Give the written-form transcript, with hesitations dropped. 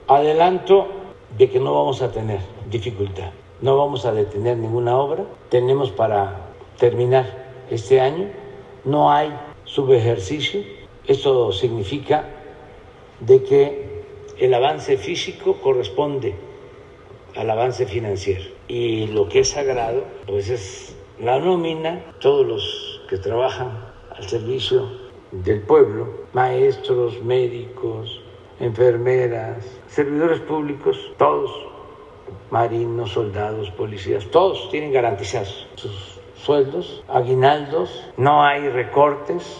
Adelanto de que no vamos a tener dificultad, no vamos a detener ninguna obra, tenemos para terminar este año, no hay subejercicio, esto significa de que el avance físico corresponde al avance financiero y lo que es sagrado pues es la nómina, todos los que trabajan al servicio del pueblo, maestros, médicos, enfermeras, servidores públicos, todos, marinos, soldados, policías, todos tienen garantizados sus sueldos, aguinaldos, no hay recortes.